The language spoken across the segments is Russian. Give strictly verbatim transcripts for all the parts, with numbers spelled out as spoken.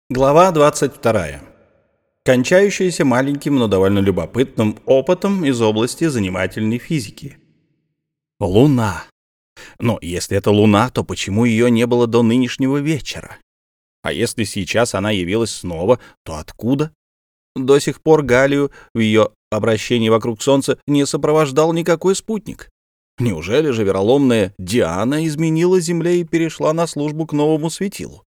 Глава двадцать вторая. Кончающаяся маленьким, но довольно любопытным опытом из области занимательной физики. Луна. Но если это Луна, то почему ее не было до нынешнего вечера? А если сейчас она явилась снова, то откуда? До сих пор Галлию в ее обращении вокруг Солнца не сопровождал никакой спутник. Неужели же вероломная Диана изменила Земле и перешла на службу к новому светилу?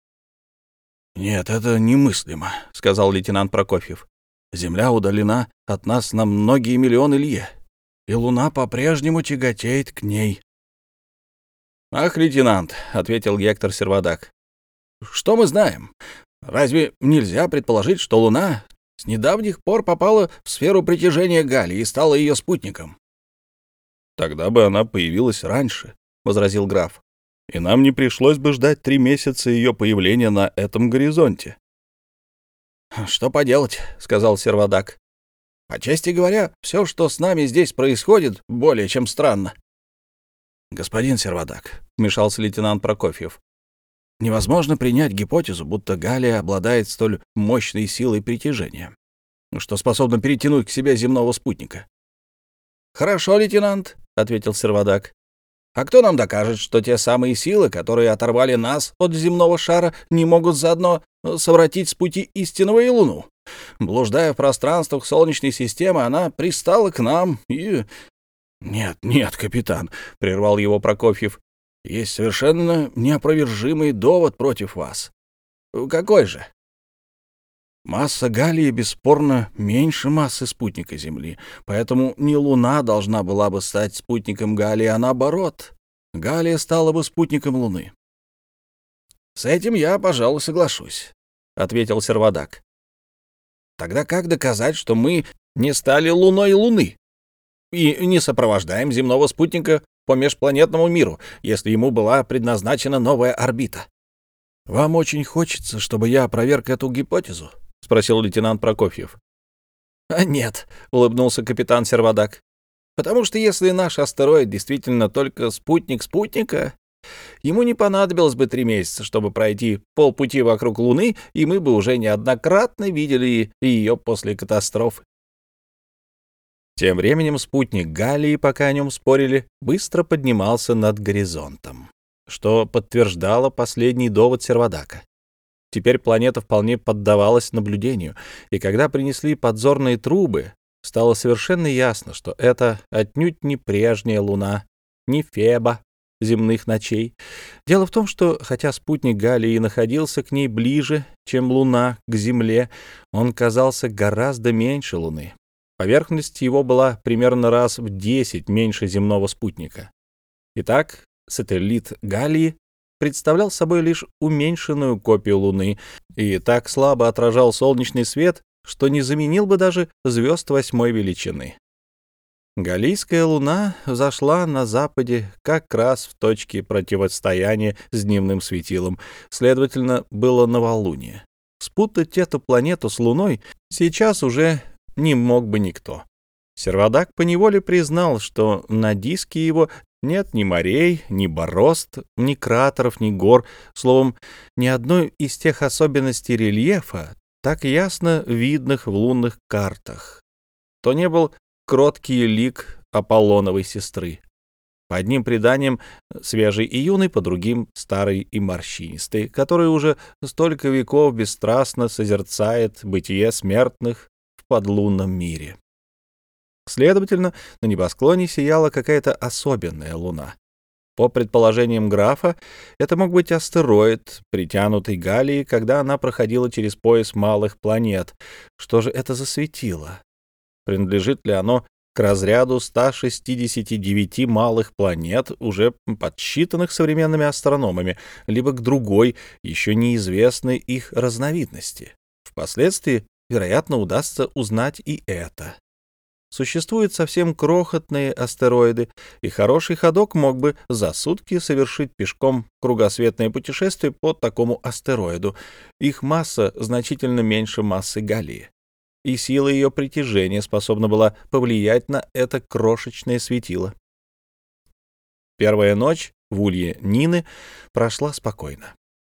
«Нет, это немыслимо», — сказал лейтенант Прокофьев. «Земля удалена от нас на многие миллионы лье, и Луна по-прежнему тяготеет к ней». «Ах, лейтенант», — ответил Гектор Сервадак, — «что мы знаем? Разве нельзя предположить, что Луна с недавних пор попала в сферу притяжения Галлии и стала ее спутником?» «Тогда бы она появилась раньше», — возразил граф, «и нам не пришлось бы ждать три месяца ее появления на этом горизонте». «Что поделать», — сказал Сервадак. «По чести говоря, все, что с нами здесь происходит, более чем странно». «Господин Сервадак», — вмешался лейтенант Прокофьев, «невозможно принять гипотезу, будто Галлия обладает столь мощной силой притяжения, что способна перетянуть к себе земного спутника». «Хорошо, лейтенант», — ответил Сервадак. «А кто нам докажет, что те самые силы, которые оторвали нас от земного шара, не могут заодно совратить с пути истинного и Луну? Блуждая в пространствах Солнечной системы, она пристала к нам и...» «Нет, нет, капитан», — прервал его Прокофьев, — «есть совершенно неопровержимый довод против вас». «Какой же?» «Масса Галлии бесспорно меньше массы спутника Земли, поэтому не Луна должна была бы стать спутником Галлии, а наоборот, Галлия стала бы спутником Луны». «С этим я, пожалуй, соглашусь», — ответил Сервадак. «Тогда как доказать, что мы не стали Луной Луны и не сопровождаем земного спутника по межпланетному миру, если ему была предназначена новая орбита?» «Вам очень хочется, чтобы я опроверг эту гипотезу?» — спросил лейтенант Прокофьев. «А нет», — улыбнулся капитан Сервадак, «потому что если наш астероид действительно только спутник спутника, ему не понадобилось бы три месяца, чтобы пройти полпути вокруг Луны, и мы бы уже неоднократно видели ее после катастрофы». Тем временем спутник Галлии, пока о нем спорили, быстро поднимался над горизонтом, что подтверждало последний довод Сервадака. Теперь планета вполне поддавалась наблюдению, и когда принесли подзорные трубы, стало совершенно ясно, что это отнюдь не прежняя Луна, не Феба земных ночей. Дело в том, что, хотя спутник Галлии находился к ней ближе, чем Луна к Земле, он казался гораздо меньше Луны. Поверхность его была примерно раз в десять меньше земного спутника. Итак, сателлит Галлии представлял собой лишь уменьшенную копию Луны и так слабо отражал солнечный свет, что не заменил бы даже звезд восьмой величины. Галлийская Луна взошла на западе как раз в точке противостояния с дневным светилом, следовательно, было новолуние. Спутать эту планету с Луной сейчас уже не мог бы никто. Сервадак поневоле признал, что на диске его нет ни морей, ни борозд, ни кратеров, ни гор, словом, ни одной из тех особенностей рельефа, так ясно видных в лунных картах. То не был кроткий лик Аполлоновой сестры. По одним преданиям свежий и юный, по другим старый и морщинистый, который уже столько веков бесстрастно созерцает бытие смертных в подлунном мире. Следовательно, на небосклоне сияла какая-то особенная луна. По предположениям графа, это мог быть астероид, притянутый Галлией, когда она проходила через пояс малых планет. Что же это за светило? Принадлежит ли оно к разряду ста шестидесяти девяти малых планет, уже подсчитанных современными астрономами, либо к другой, еще неизвестной их разновидности? Впоследствии, вероятно, удастся узнать и это. Существуют совсем крохотные астероиды, и хороший ходок мог бы за сутки совершить пешком кругосветное путешествие по такому астероиду. Их масса значительно меньше массы Галлии, и сила ее притяжения способна была повлиять на это крошечное светило. Первая ночь в улье Нины прошла спокойно.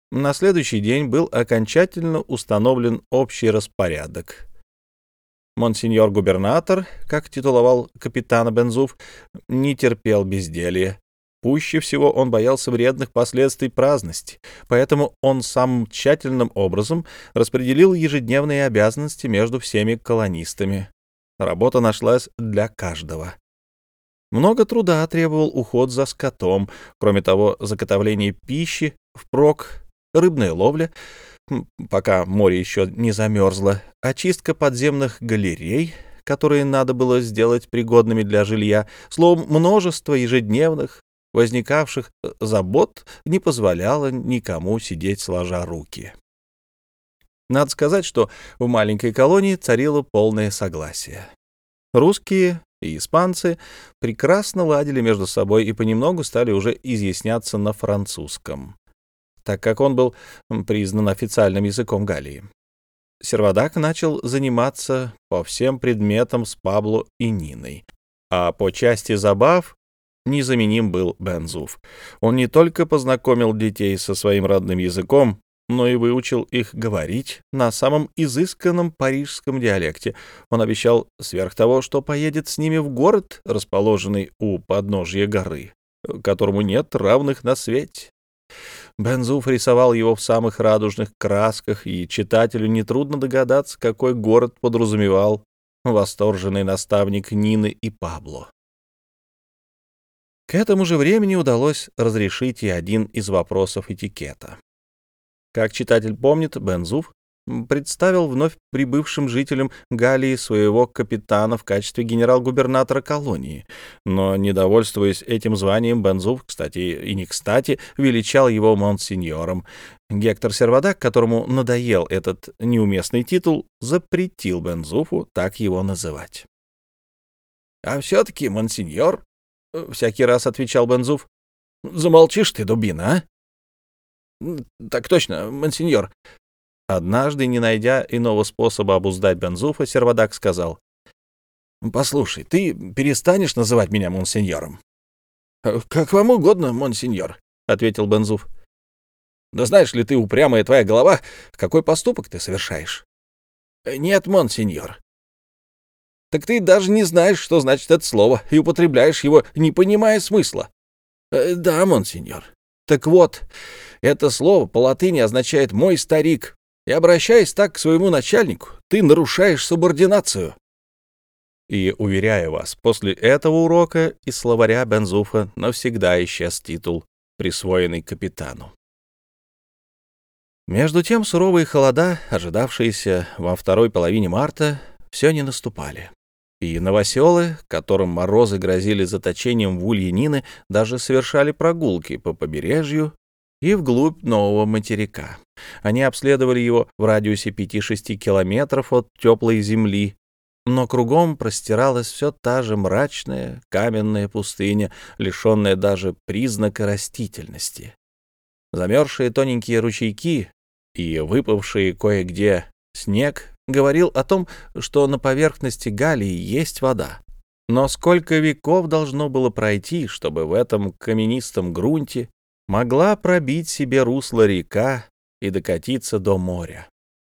На следующий день был окончательно установлен общий распорядок. Монсеньор-губернатор, как титуловал капитана Бензуф, не терпел безделья. Пуще всего он боялся вредных последствий праздности, поэтому он самым тщательным образом распределил ежедневные обязанности между всеми колонистами. Работа нашлась для каждого. Много труда требовал уход за скотом, кроме того, заготовление пищи впрок, рыбная ловля, пока море еще не замерзло, очистка подземных галерей, которые надо было сделать пригодными для жилья, словом, множество ежедневных возникавших забот не позволяло никому сидеть сложа руки. Надо сказать, что в маленькой колонии царило полное согласие. Русские и испанцы прекрасно ладили между собой и понемногу стали уже изъясняться на французском, так как он был признан официальным языком Галлии. Сервадак начал заниматься по всем предметам с Пабло и Ниной, а по части забав незаменим был Бензуф. Он не только познакомил детей со своим родным языком, но и выучил их говорить на самом изысканном парижском диалекте. Он обещал сверх того, что поедет с ними в город, расположенный у подножья горы, которому нет равных на свете. Бензуф рисовал его в самых радужных красках, и читателю нетрудно догадаться, какой город подразумевал восторженный наставник Нины и Пабло. К этому же времени удалось разрешить и один из вопросов этикета. Как читатель помнит, Бензуф представил вновь прибывшим жителям Галлии своего капитана в качестве генерал-губернатора колонии, но, недовольствуясь этим званием, Бензуф, кстати и не кстати, величал его монсеньором. Гектор Сервадак, которому надоел этот неуместный титул, запретил Бензуфу так его называть. — А все-таки, монсеньор, — всякий раз отвечал Бензуф, — замолчишь ты, дубина, а? — Так точно, монсеньор. Однажды, не найдя иного способа обуздать Бензуфа, Сервадак сказал: — Послушай, ты перестанешь называть меня монсеньором? — Как вам угодно, монсеньор, — ответил Бензуф. — Да знаешь ли ты, упрямая твоя голова, какой поступок ты совершаешь? — Нет, монсеньор. — Так ты даже не знаешь, что значит это слово, и употребляешь его, не понимая смысла. — Да, монсеньор. — Так вот, это слово по латыни означает «мой старик», и, обращаясь так к своему начальнику, ты нарушаешь субординацию. И, уверяю вас, после этого урока из словаря Бензуфа навсегда исчез титул, присвоенный капитану. Между тем суровые холода, ожидавшиеся во второй половине марта, все не наступали. И новоселы, которым морозы грозили заточением в улье Нины, даже совершали прогулки по побережью и вглубь нового материка. Они обследовали его в радиусе пяти-шести километров от теплой земли, но кругом простиралась все та же мрачная каменная пустыня, лишенная даже признака растительности. Замерзшие тоненькие ручейки и выпавший кое-где снег говорил о том, что на поверхности Галлии есть вода. Но сколько веков должно было пройти, чтобы в этом каменистом грунте могла пробить себе русло река и докатиться до моря?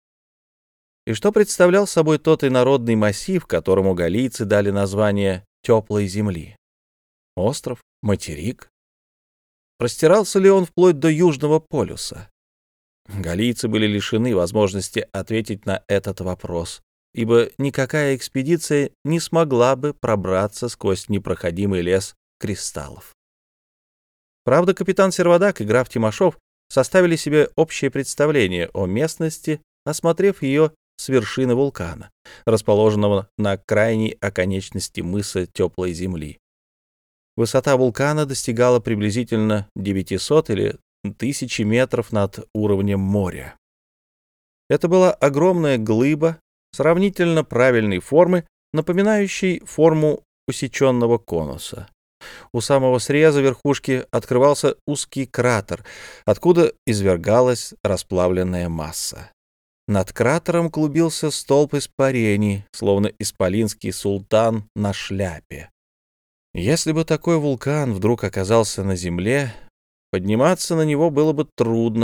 И что представлял собой тот инородный массив, которому галлийцы дали название «теплой земли»? Остров? Материк? Простирался ли он вплоть до Южного полюса? Галлийцы были лишены возможности ответить на этот вопрос, ибо никакая экспедиция не смогла бы пробраться сквозь непроходимый лес кристаллов. Правда, капитан Сервадак и граф Тимошов составили себе общее представление о местности, осмотрев ее с вершины вулкана, расположенного на крайней оконечности мыса Теплой Земли. Высота вулкана достигала приблизительно девятисот или тысячи метров над уровнем моря. Это была огромная глыба сравнительно правильной формы, напоминающей форму усеченного конуса. У самого среза верхушки открывался узкий кратер, откуда извергалась расплавленная масса. Над кратером клубился столб испарений, словно исполинский султан на шляпе. Если бы такой вулкан вдруг оказался на земле, подниматься на него было бы трудно,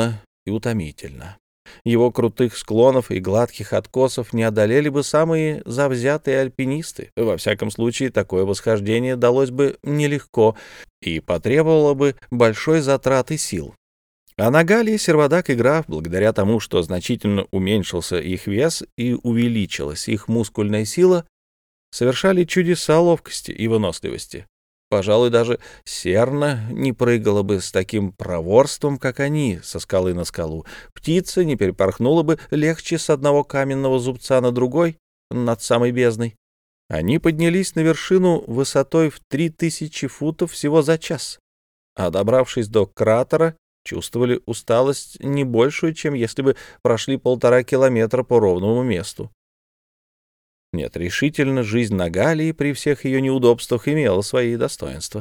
и утомительно. Его крутых склонов и гладких откосов не одолели бы самые завзятые альпинисты. Во всяком случае, такое восхождение далось бы нелегко и потребовало бы большой затраты сил. А на Галлии Сервадак и граф, благодаря тому, что значительно уменьшился их вес и увеличилась их мускульная сила, совершали чудеса ловкости и выносливости. Пожалуй, даже серна не прыгала бы с таким проворством, как они, со скалы на скалу. Птица не перепорхнула бы легче с одного каменного зубца на другой, над самой бездной. Они поднялись на вершину высотой в три тысячи футов всего за час, а, добравшись до кратера, чувствовали усталость не большую, чем если бы прошли полтора километра по ровному месту. Нет, решительно, жизнь на Галлии при всех ее неудобствах имела свои достоинства.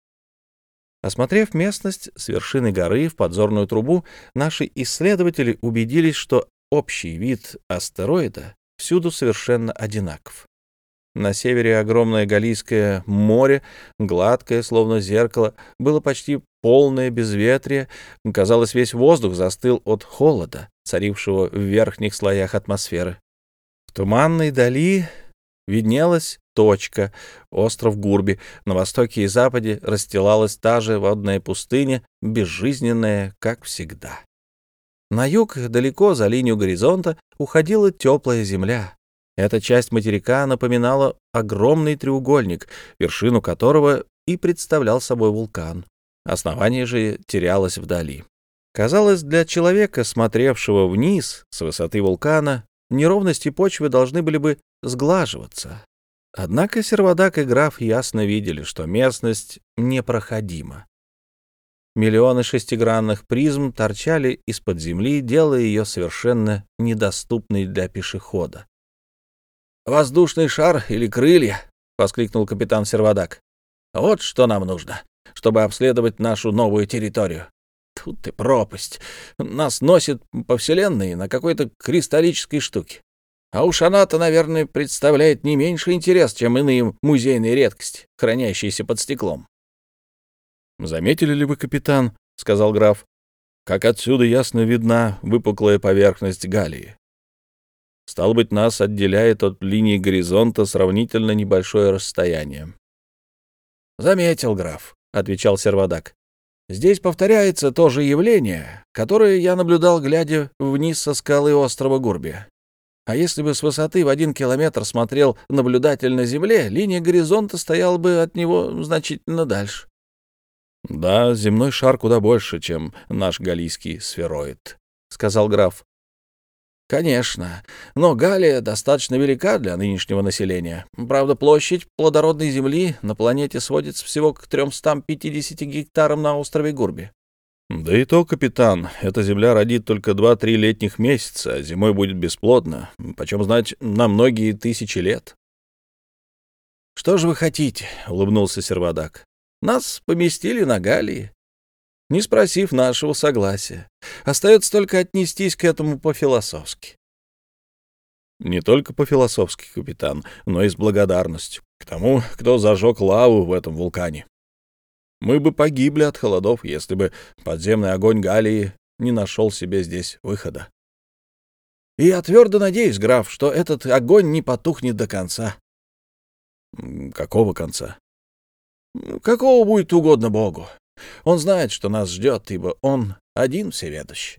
Осмотрев местность с вершины горы в подзорную трубу, наши исследователи убедились, что общий вид астероида всюду совершенно одинаков. На севере огромное Галлийское море, гладкое, словно зеркало, было почти полное безветрие. Казалось, весь воздух застыл от холода, царившего в верхних слоях атмосферы. В туманной дали виднелась точка, остров Гурби. На востоке и западе расстилалась та же водная пустыня, безжизненная, как всегда. На юг, далеко за линию горизонта, уходила теплая земля. Эта часть материка напоминала огромный треугольник, вершину которого и представлял собой вулкан. Основание же терялось вдали. Казалось, для человека, смотревшего вниз с высоты вулкана, неровности почвы должны были бы сглаживаться. Однако Сервадак и граф ясно видели, что местность непроходима. Миллионы шестигранных призм торчали из-под земли, делая ее совершенно недоступной для пешехода. «Воздушный шар или крылья?» — воскликнул капитан Сервадак. «Вот что нам нужно, чтобы обследовать нашу новую территорию. Тут и пропасть. Нас носит по вселенной на какой-то кристаллической штуке. А уж она-то, наверное, представляет не меньший интерес, чем иные музейные редкости, хранящиеся под стеклом». «Заметили ли вы, капитан, — сказал граф, — как отсюда ясно видна выпуклая поверхность Галлии? Стало быть, нас отделяет от линии горизонта сравнительно небольшое расстояние». «Заметил, граф, — отвечал Сервадак. Здесь повторяется то же явление, которое я наблюдал, глядя вниз со скалы острова Гурби. А если бы с высоты в один километр смотрел наблюдатель на земле, линия горизонта стояла бы от него значительно дальше». «Да, земной шар куда больше, чем наш галлийский сфероид», — сказал граф. «Конечно, но Галлия достаточно велика для нынешнего населения. Правда, площадь плодородной земли на планете сводится всего к трёмстам пятидесяти гектарам на острове Гурби». «Да и то, капитан, эта земля родит только два-три летних месяца, а зимой будет бесплодна, почем знать, на многие тысячи лет». «Что же вы хотите?» — улыбнулся Сервадак. «Нас поместили на Галлии, не спросив нашего согласия. Остается только отнестись к этому по-философски». «Не только по-философски, капитан, но и с благодарностью к тому, кто зажег лаву в этом вулкане. Мы бы погибли от холодов, если бы подземный огонь Галлии не нашел себе здесь выхода». «И я твердо надеюсь, граф, что этот огонь не потухнет до конца». «Какого конца?» «Какого будет угодно Богу. Он знает, что нас ждет, ибо он один всеведущ».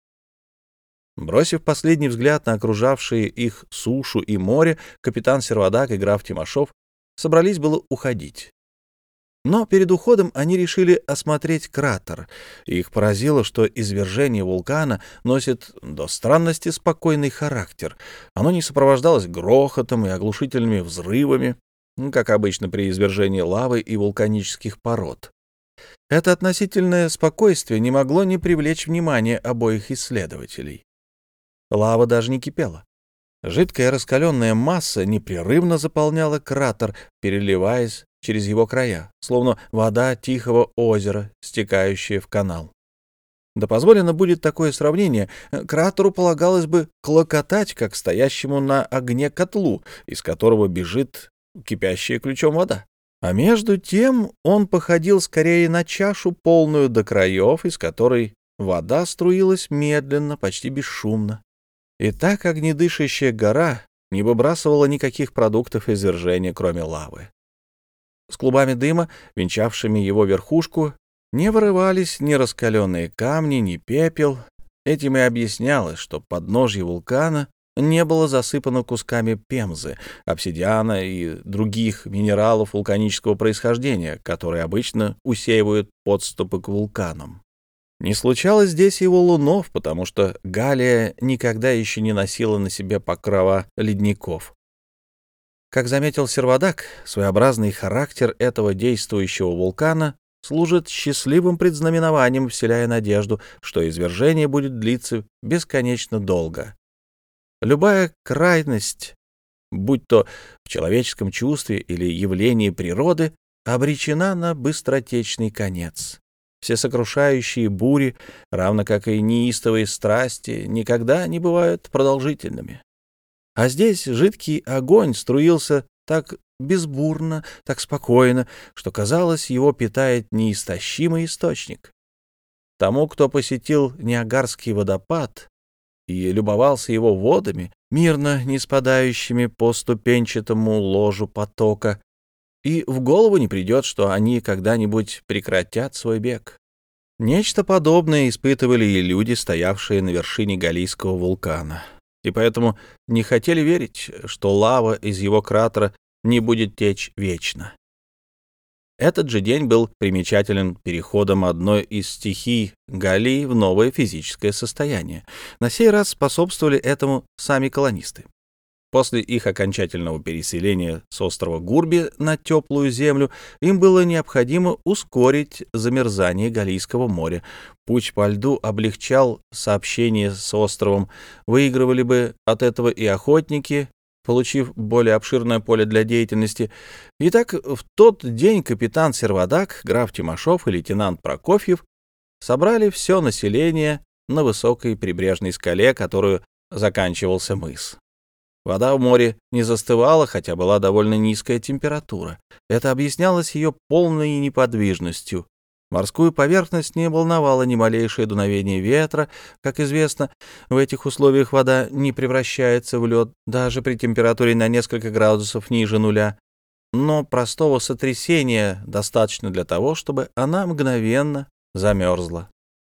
Бросив последний взгляд на окружавшие их сушу и море, капитан Сервадак и граф Тимошов собрались было уходить. Но перед уходом они решили осмотреть кратер. Их поразило, что извержение вулкана носит до странности спокойный характер. Оно не сопровождалось грохотом и оглушительными взрывами, как обычно при извержении лавы и вулканических пород. Это относительное спокойствие не могло не привлечь внимание обоих исследователей. Лава даже не кипела. Жидкая раскаленная масса непрерывно заполняла кратер, переливаясь через его края, словно вода тихого озера, стекающая в канал. Да позволено будет такое сравнение, кратеру полагалось бы клокотать, как стоящему на огне котлу, из которого бежит кипящая ключом вода. А между тем он походил скорее на чашу, полную до краев, из которой Вода струилась медленно, почти бесшумно. И так огнедышащая гора не выбрасывала никаких продуктов извержения, кроме лавы. С клубами дыма, венчавшими его верхушку, не вырывались ни раскаленные камни, ни пепел. Этим и объяснялось, что подножье вулкана не было засыпано кусками пемзы, обсидиана и других минералов вулканического происхождения, которые обычно усеивают подступы к вулканам. Не случалось здесь и валунов, потому что Галлия никогда еще не носила на себе покрова ледников. Как заметил Сервадак, своеобразный характер этого действующего вулкана служит счастливым предзнаменованием, вселяя надежду, что извержение будет длиться бесконечно долго. Любая крайность, будь то в человеческом чувстве или явлении природы, обречена на быстротечный конец. Всесокрушающие бури, равно как и неистовые страсти, никогда не бывают продолжительными. А здесь жидкий огонь струился так безбурно, так спокойно, что, казалось, его питает неистощимый источник. Тому, кто посетил Ниагарский водопад и любовался его водами, мирно не спадающими по ступенчатому ложу потока, и в голову не придет, что они когда-нибудь прекратят свой бег. Нечто подобное испытывали и люди, стоявшие на вершине Галийского вулкана, и поэтому не хотели верить, что лава из его кратера не будет течь вечно. Этот же день был примечателен переходом одной из стихий Галлии в новое физическое состояние. На сей раз способствовали этому сами колонисты. После их окончательного переселения с острова Гурби на теплую землю им было необходимо ускорить замерзание Галийского моря. Путь по льду облегчал сообщение с островом, выигрывали бы от этого и охотники, получив более обширное поле для деятельности. Итак, в тот день капитан Сервадак, граф Тимошов и лейтенант Прокофьев собрали все население на высокой прибрежной скале, которую заканчивался мыс. Вода в море не застывала, хотя была довольно низкая температура. Это объяснялось ее полной неподвижностью. Морскую поверхность не волновало ни малейшее дуновение ветра. Как известно, в этих условиях вода не превращается в лед даже при температуре на несколько градусов ниже нуля. Но простого сотрясения достаточно для того, чтобы она мгновенно замерзла.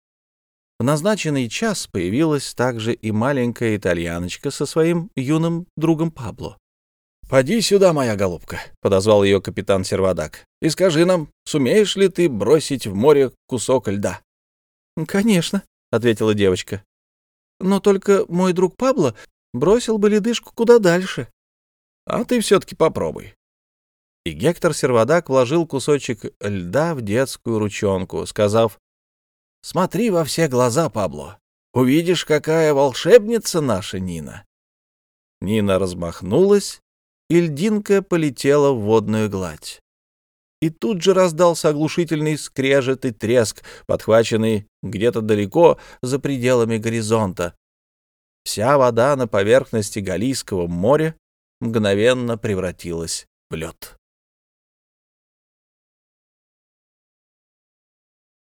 В назначенный час появилась также и маленькая итальяночка со своим юным другом Пабло. — Поди сюда, моя голубка, — подозвал ее капитан Сервадак, — и скажи нам, сумеешь ли ты бросить в море кусок льда? — Конечно, — ответила девочка. — Но только мой друг Пабло бросил бы ледышку куда дальше. — А ты все-таки попробуй. И Гектор Сервадак вложил кусочек льда в детскую ручонку, сказав: «Смотри во все глаза, Пабло. Увидишь, какая волшебница наша Нина». Нина размахнулась, и льдинка полетела в водную гладь. И тут же раздался оглушительный скрежет и треск, подхваченный где-то далеко за пределами горизонта. Вся вода на поверхности Галийского моря мгновенно превратилась в лед.